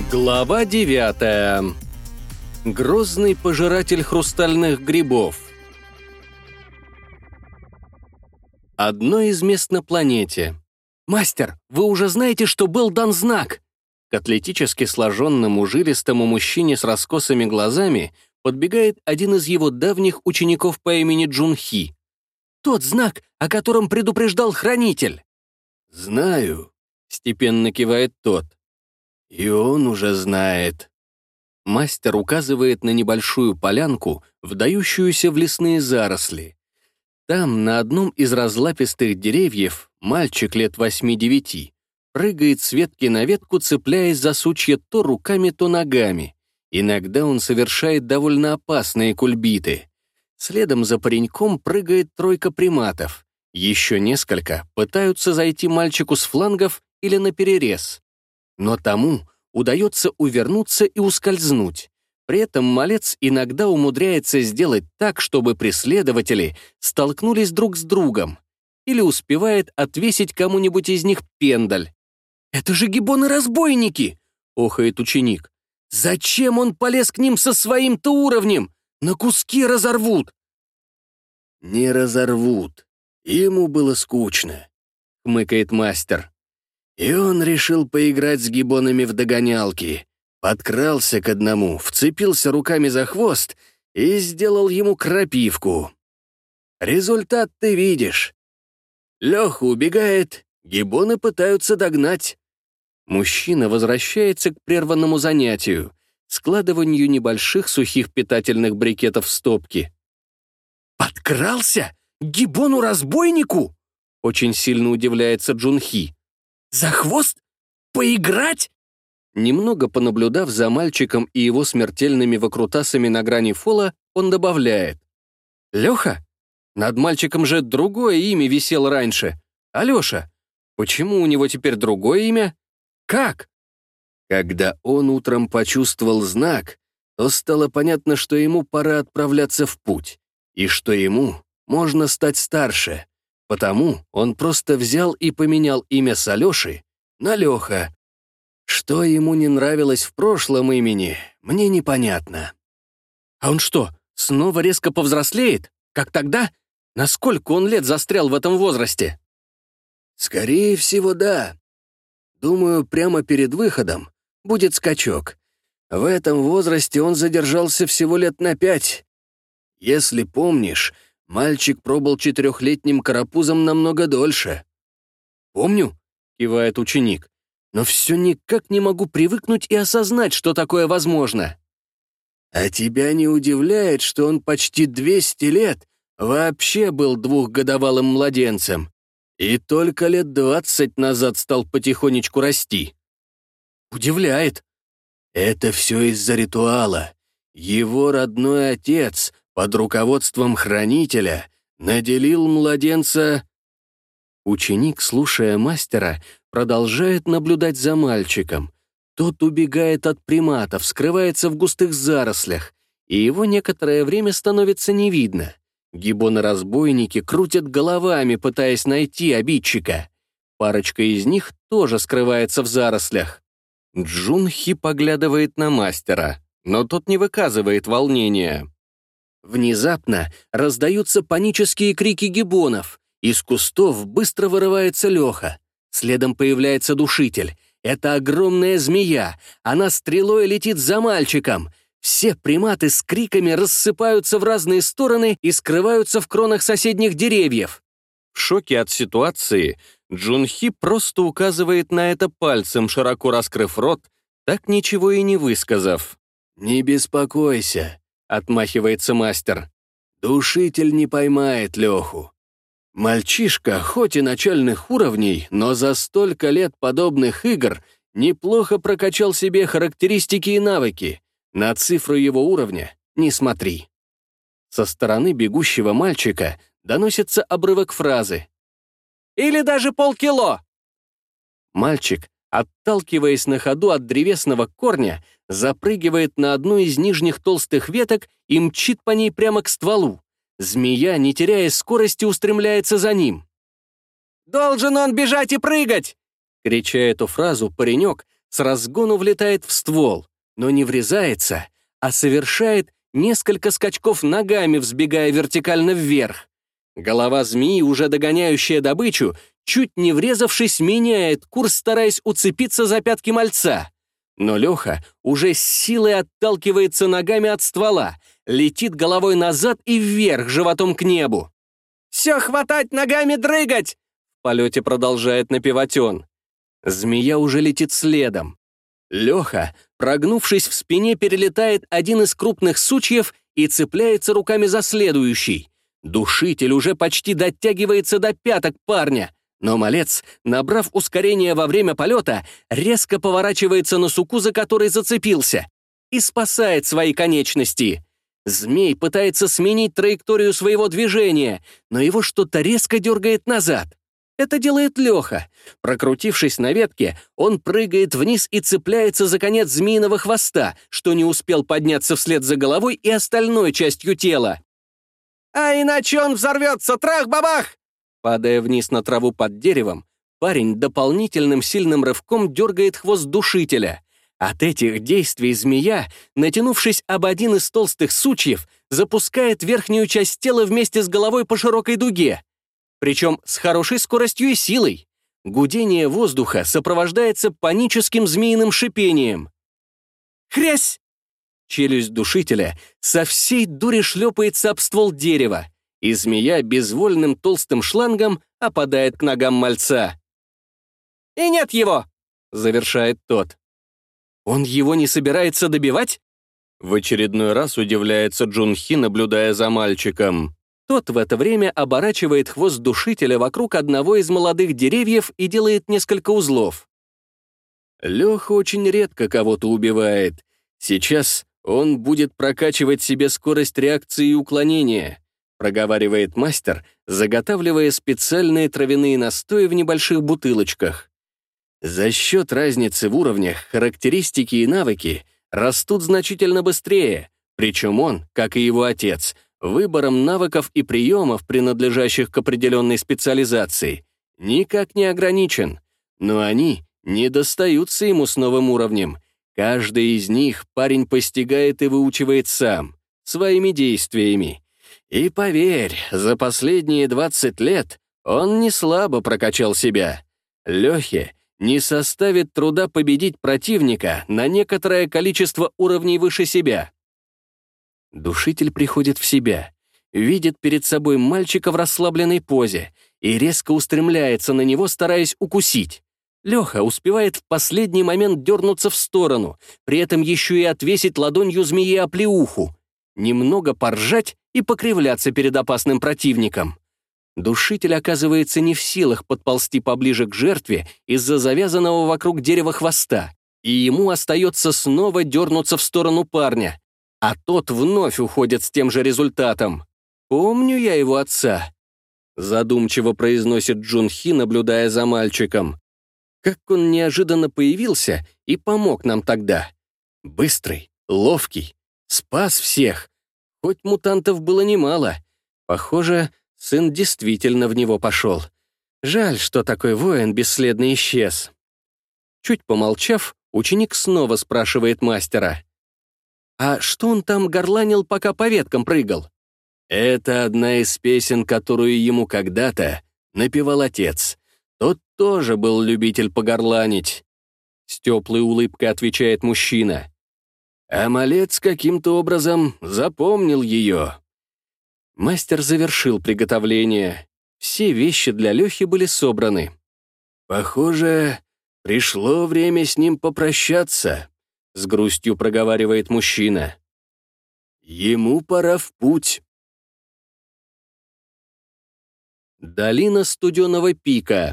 Глава 9. Грозный пожиратель хрустальных грибов. Одно из мест на планете. «Мастер, вы уже знаете, что был дан знак?» К атлетически сложенному жилистому мужчине с раскосыми глазами подбегает один из его давних учеников по имени Джунхи. «Тот знак, о котором предупреждал хранитель!» «Знаю», — степенно кивает тот. «И он уже знает». Мастер указывает на небольшую полянку, вдающуюся в лесные заросли. Там, на одном из разлапистых деревьев, мальчик лет 8-9 прыгает с ветки на ветку, цепляясь за сучья то руками, то ногами. Иногда он совершает довольно опасные кульбиты. Следом за пареньком прыгает тройка приматов. Еще несколько пытаются зайти мальчику с флангов или наперерез. Но тому удается увернуться и ускользнуть. При этом малец иногда умудряется сделать так, чтобы преследователи столкнулись друг с другом, или успевает отвесить кому-нибудь из них пендаль. «Это же гиббоны-разбойники!» — охает ученик. «Зачем он полез к ним со своим-то уровнем? На куски разорвут!» «Не разорвут. Ему было скучно», — хмыкает мастер. И он решил поиграть с гиббонами в догонялки. Подкрался к одному, вцепился руками за хвост и сделал ему крапивку. Результат ты видишь. Леха убегает, гиббоны пытаются догнать. Мужчина возвращается к прерванному занятию, складыванию небольших сухих питательных брикетов в стопки. «Подкрался? К гиббону-разбойнику?» Очень сильно удивляется Джунхи. «За хвост? Поиграть?» Немного понаблюдав за мальчиком и его смертельными выкрутасами на грани фола, он добавляет. «Леха? Над мальчиком же другое имя висело раньше. Алеша, почему у него теперь другое имя? Как?» Когда он утром почувствовал знак, то стало понятно, что ему пора отправляться в путь, и что ему можно стать старше. Потому он просто взял и поменял имя с Алеши на Леха. Что ему не нравилось в прошлом имени, мне непонятно. А он что, снова резко повзрослеет? Как тогда? Насколько он лет застрял в этом возрасте? Скорее всего, да. Думаю, прямо перед выходом будет скачок. В этом возрасте он задержался всего лет на 5. Если помнишь, мальчик пробыл 4-летним карапузом намного дольше. «Помню», — кивает ученик, «но все никак не могу привыкнуть и осознать, что такое возможно». «А тебя не удивляет, что он почти 200 лет вообще был 2-годовалым младенцем и только лет 20 назад стал потихонечку расти?» «Удивляет». «Это все из-за ритуала. Его родной отец под руководством хранителя наделил младенца...» Ученик, слушая мастера, продолжает наблюдать за мальчиком. Тот убегает от приматов, скрывается в густых зарослях, и его некоторое время становится не видно. Гиббоны-разбойники крутят головами, пытаясь найти обидчика. Парочка из них тоже скрывается в зарослях. Джунхи поглядывает на мастера, но тот не выказывает волнения. Внезапно раздаются панические крики гиббонов. Из кустов быстро вырывается Леха. Следом появляется душитель. Это огромная змея. Она стрелой летит за мальчиком. Все приматы с криками рассыпаются в разные стороны и скрываются в кронах соседних деревьев. В шоке от ситуации Джунхи просто указывает на это пальцем, широко раскрыв рот, так ничего и не высказав. «Не беспокойся», — отмахивается мастер. «Душитель не поймает Леху. Мальчишка, хоть и начальных уровней, но за столько лет подобных игр неплохо прокачал себе характеристики и навыки. На цифру его уровня не смотри». Со стороны бегущего мальчика доносится обрывок фразы. «Или даже полкило!» Мальчик, отталкиваясь на ходу от древесного корня, запрыгивает на одну из нижних толстых веток и мчит по ней прямо к стволу. Змея, не теряя скорости, устремляется за ним. «Должен он бежать и прыгать!» Крича эту фразу, паренек с разгону влетает в ствол, но не врезается, а совершает несколько скачков ногами, взбегая вертикально вверх. Голова змеи, уже догоняющая добычу, чуть не врезавшись, меняет курс, стараясь уцепиться за пятки мальца. Но Леха уже с силой отталкивается ногами от ствола, летит головой назад и вверх, животом к небу. «Все хватать, ногами дрыгать!» В полете продолжает напевать он. Змея уже летит следом. Леха, прогнувшись в спине, перелетает один из крупных сучьев и цепляется руками за следующий. Душитель уже почти дотягивается до пяток парня, но малец, набрав ускорение во время полета, резко поворачивается на суку, за который зацепился, и спасает свои конечности. Змей пытается сменить траекторию своего движения, но его что-то резко дергает назад. Это делает Леха. Прокрутившись на ветке, он прыгает вниз и цепляется за конец змеиного хвоста, что не успел подняться вслед за головой и остальной частью тела. «А иначе он взорвется! Трах-бабах!» Падая вниз на траву под деревом, парень дополнительным сильным рывком дергает хвост душителя. От этих действий змея, натянувшись об один из толстых сучьев, запускает верхнюю часть тела вместе с головой по широкой дуге. Причем с хорошей скоростью и силой. Гудение воздуха сопровождается паническим змеиным шипением. «Хрясь!» Челюсть душителя со всей дури шлепается об ствол дерева, и змея безвольным толстым шлангом опадает к ногам мальца. «И нет его!» — завершает тот. «Он его не собирается добивать?» В очередной раз удивляется Джун-Хи, наблюдая за мальчиком. Тот в это время оборачивает хвост душителя вокруг одного из молодых деревьев и делает несколько узлов. Леха очень редко кого-то убивает. Сейчас он будет прокачивать себе скорость реакции и уклонения, проговаривает мастер, заготавливая специальные травяные настои в небольших бутылочках. За счет разницы в уровнях характеристики и навыки растут значительно быстрее, причем он, как и его отец, выбором навыков и приемов, принадлежащих к определенной специализации, никак не ограничен, но они не достаются ему с новым уровнем. Каждый из них парень постигает и выучивает сам, своими действиями. И поверь, за последние 20 лет он не слабо прокачал себя. Лехе не составит труда победить противника на некоторое количество уровней выше себя. Душитель приходит в себя, видит перед собой мальчика в расслабленной позе и резко устремляется на него, стараясь укусить. Леха успевает в последний момент дернуться в сторону, при этом еще и отвесить ладонью змеи оплеуху, немного поржать и покривляться перед опасным противником. Душитель оказывается не в силах подползти поближе к жертве из-за завязанного вокруг дерева хвоста, и ему остается снова дернуться в сторону парня, а тот вновь уходит с тем же результатом. «Помню я его отца», — задумчиво произносит Джун-Хи, наблюдая за мальчиком. «Как он неожиданно появился и помог нам тогда. Быстрый, ловкий, спас всех. Хоть мутантов было немало. Похоже, сын действительно в него пошел. Жаль, что такой воин бесследно исчез». Чуть помолчав, ученик снова спрашивает мастера. «А что он там горланил, пока по веткам прыгал?» «Это одна из песен, которую ему когда-то напевал отец. Тот тоже был любитель погорланить», — с теплой улыбкой отвечает мужчина. А малец каким-то образом запомнил ее. Мастер завершил приготовление. Все вещи для Лехи были собраны. «Похоже, пришло время с ним попрощаться», — с грустью проговаривает мужчина. «Ему пора в путь». Долина Студеного пика.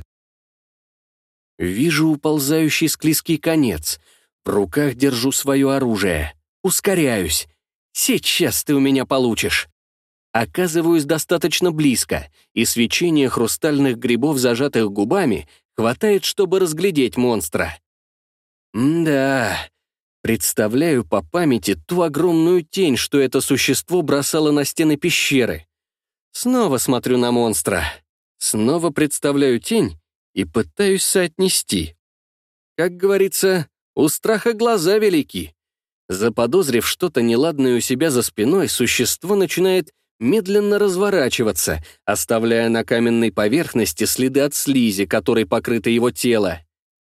Вижу уползающий склизкий конец. В руках держу свое оружие. Ускоряюсь. Сейчас ты у меня получишь. Оказываюсь достаточно близко, и свечение хрустальных грибов, зажатых губами, хватает, чтобы разглядеть монстра. Да, представляю по памяти ту огромную тень, что это существо бросало на стены пещеры. Снова смотрю на монстра. Снова представляю тень и пытаюсь соотнести. Как говорится, У страха глаза велики. Заподозрив что-то неладное у себя за спиной, существо начинает медленно разворачиваться, оставляя на каменной поверхности следы от слизи, которой покрыто его тело.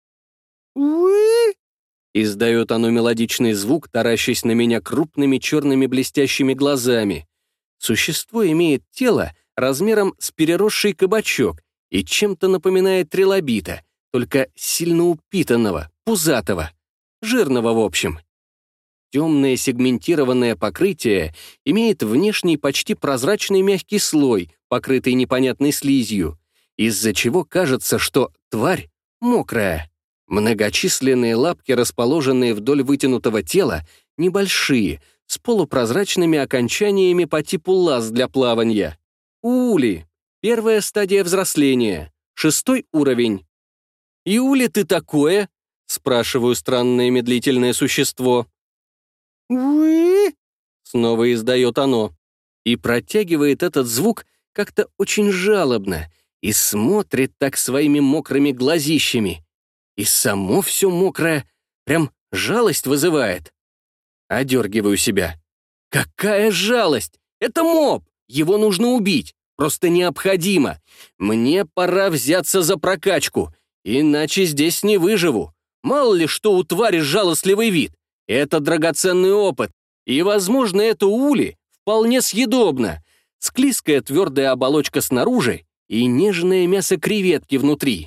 Издает оно мелодичный звук, таращась на меня крупными черными блестящими глазами. Существо имеет тело размером с переросший кабачок и чем-то напоминает трилобита, только сильно упитанного, пузатого, жирного в общем. Темное сегментированное покрытие имеет внешний почти прозрачный мягкий слой, покрытый непонятной слизью, из-за чего кажется, что тварь мокрая. Многочисленные лапки, расположенные вдоль вытянутого тела, небольшие, с полупрозрачными окончаниями по типу лаз для плавания. Уули. Первая стадия взросления. 6 уровень. «Иули ты такое?» — спрашиваю странное медлительное существо. «Уи!» — снова издает оно. И протягивает этот звук как-то очень жалобно и смотрит так своими мокрыми глазищами. И само все мокрое, прям жалость вызывает. Одергиваю себя. Какая жалость! Это моб! Его нужно убить. Просто необходимо. Мне пора взяться за прокачку, иначе здесь не выживу. Мало ли что у твари жалостливый вид. Это драгоценный опыт. И, возможно, это ули вполне съедобно. Склизкая твердая оболочка снаружи и нежное мясо креветки внутри.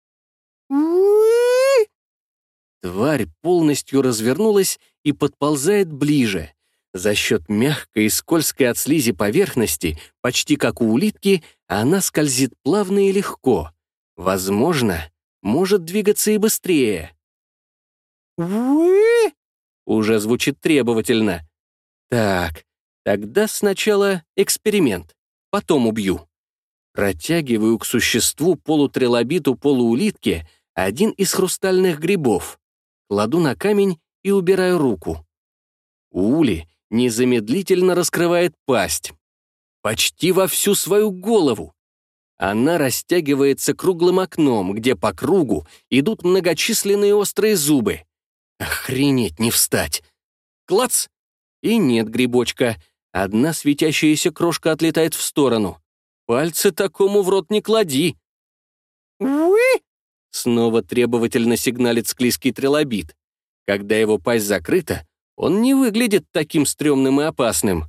Тварь полностью развернулась и подползает ближе. За счет мягкой и скользкой от слизи поверхности, почти как у улитки, она скользит плавно и легко. Возможно, может двигаться и быстрее. Уже звучит требовательно. Так, тогда сначала эксперимент, потом убью. Протягиваю к существу полутрилобиту полуулитки один из хрустальных грибов. Кладу на камень и убираю руку. Ули незамедлительно раскрывает пасть. Почти во всю свою голову. Она растягивается круглым окном, где по кругу идут многочисленные острые зубы. Охренеть не встать. Клац! И нет грибочка. Одна светящаяся крошка отлетает в сторону. Пальцы такому в рот не клади. «Уи!» Снова требовательно сигналит склизкий трилобит. Когда его пасть закрыта, он не выглядит таким стрёмным и опасным.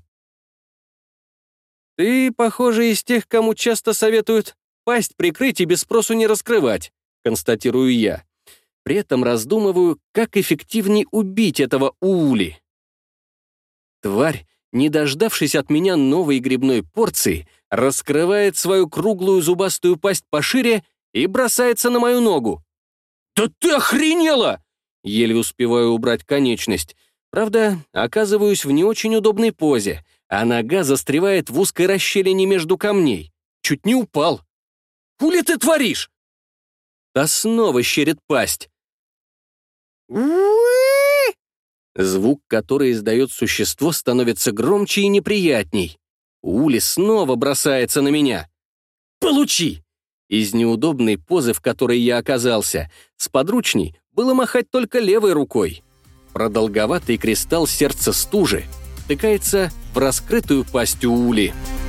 «Ты, похоже, из тех, кому часто советуют пасть прикрыть и без спросу не раскрывать», констатирую я. При этом раздумываю, как эффективнее убить этого уули. Тварь, не дождавшись от меня новой грибной порции, раскрывает свою круглую зубастую пасть пошире и бросается на мою ногу. «Да ты охренела!» Еле успеваю убрать конечность. Правда, оказываюсь в не очень удобной позе, а нога застревает в узкой расщелине между камней. Чуть не упал. «Хули ты творишь?» Та снова щерит пасть. Звук, который издает существо, становится громче и неприятней. Ули снова бросается на меня. «Получи!» Из неудобной позы, в которой я оказался, сподручней было махать только левой рукой. Продолговатый кристалл сердца стужи втыкается в раскрытую пасть Ули.